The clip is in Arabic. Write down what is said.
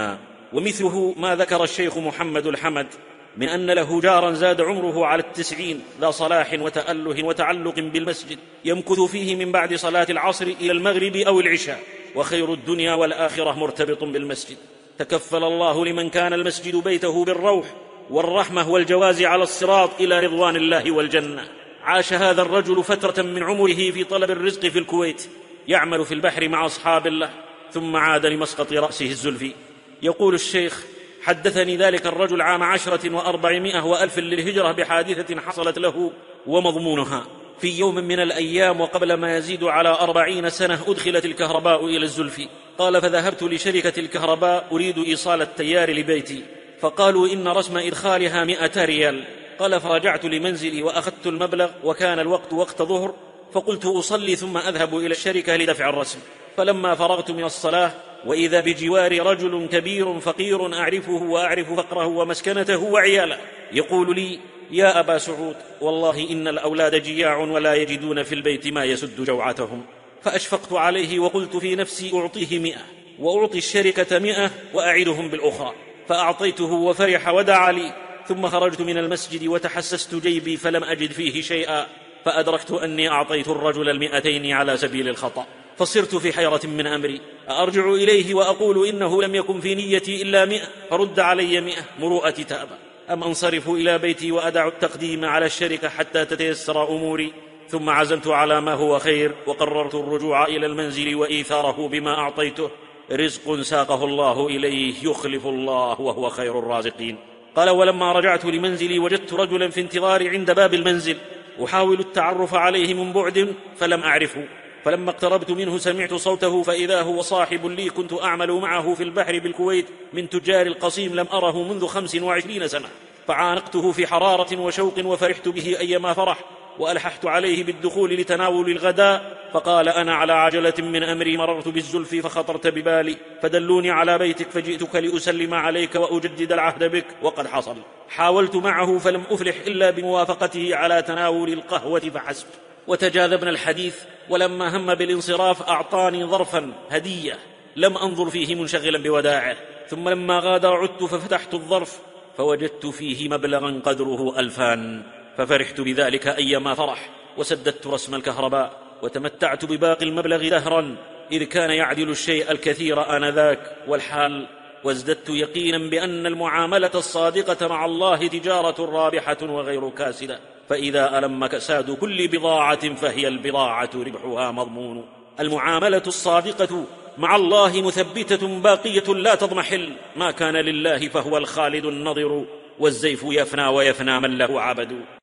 ومثله ما ذكر الشيخ محمد الحمد من أن له جارا زاد عمره على 90 ذا صلاح وتأله وتعلق بالمسجد يمكث فيه من بعد صلاة العصر إلى المغرب أو العشاء، وخير الدنيا والآخرة مرتبط بالمسجد. تكفل الله لمن كان المسجد بيته بالروح والرحمة والجواز على الصراط إلى رضوان الله والجنة. عاش هذا الرجل فترة من عمره في طلب الرزق في الكويت، يعمل في البحر مع أصحاب الله، ثم عاد لمسقط رأسه الزلفي. يقول الشيخ: حدثني ذلك الرجل عام 10 و400 وألف للهجرة بحادثة حصلت له، ومضمونها: في يوم من الأيام وقبل ما يزيد على 40 سنة أدخلت الكهرباء إلى الزلفي. قال: فذهبت لشركة الكهرباء أريد إيصال التيار لبيتي، فقالوا إن رسم إدخالها 100 ريال. قال: فرجعت لمنزلي وأخذت المبلغ، وكان الوقت وقت ظهر، فقلت أصلي ثم أذهب إلى الشركة لدفع الرسم. فلما فرغت من الصلاة وإذا بجواري رجل كبير فقير أعرفه وأعرف فقره ومسكنته وعياله، يقول لي: يا أبا سعود، والله إن الأولاد جياع ولا يجدون في البيت ما يسد جوعتهم. فأشفقت عليه وقلت في نفسي: أعطيه 100 وأعطي الشركة 100 وأعدهم بالأخرى. فأعطيته وفرح ودعا لي. ثم خرجت من المسجد وتحسست جيبي فلم أجد فيه شيئا، فأدركت أني أعطيت الرجل 200 على سبيل الخطأ. فصرت في حيرة من أمري، أرجع إليه وأقول إنه لم يكن في نيتي إلا 100 فرد علي 100 مروءتي تأبى، أم أنصرف إلى بيتي وأدع التقديم على الشركة حتى تتيسر أموري؟ ثم عزمت على ما هو خير، وقررت الرجوع إلى المنزل وإيثاره بما أعطيته. رزق ساقه الله إليه يخلف الله وهو خير الرازقين. قال: ولما رجعت لمنزلي وجدت رجلا في انتظاري عند باب المنزل أحاول التعرف عليه من بعد فلم أعرفه. فلما اقتربت منه سمعت صوته، فإذا هو صاحب لي كنت أعمل معه في البحر بالكويت من تجار القصيم، لم أره منذ 25 سنة. فعانقته في حرارة وشوق وفرحت به أيما فرح، وألححت عليه بالدخول لتناول الغداء. فقال: أنا على عجلة من أمري، مررت بالزلفي فخطرت ببالي، فدلوني على بيتك فجئتك لأسلم عليك وأجدد العهد بك. وقد حصل. حاولت معه فلم أفلح إلا بموافقته على تناول القهوة فحسب. وتجاذبنا الحديث، ولما هم بالانصراف أعطاني ظرفا هدية لم أنظر فيه منشغلا بوداعه. ثم لما غادر عدت ففتحت الظرف فوجدت فيه مبلغا قدره 2000، ففرحت بذلك أيما فرح، وسددت رسم الكهرباء وتمتعت بباقي المبلغ دهرا، إذ كان يعدل الشيء الكثير آنذاك والحال. وازددت يقينا بأن المعاملة الصادقة مع الله تجارة رابحة وغير كاسدة، فإذا ألم كساد كل بضاعة فهي البضاعة ربحها مضمون. المعاملة الصادقة مع الله مثبتة باقية لا تضمحل، ما كان لله فهو الخالد النظر، والزيف يفنى ويفنى من له عبد.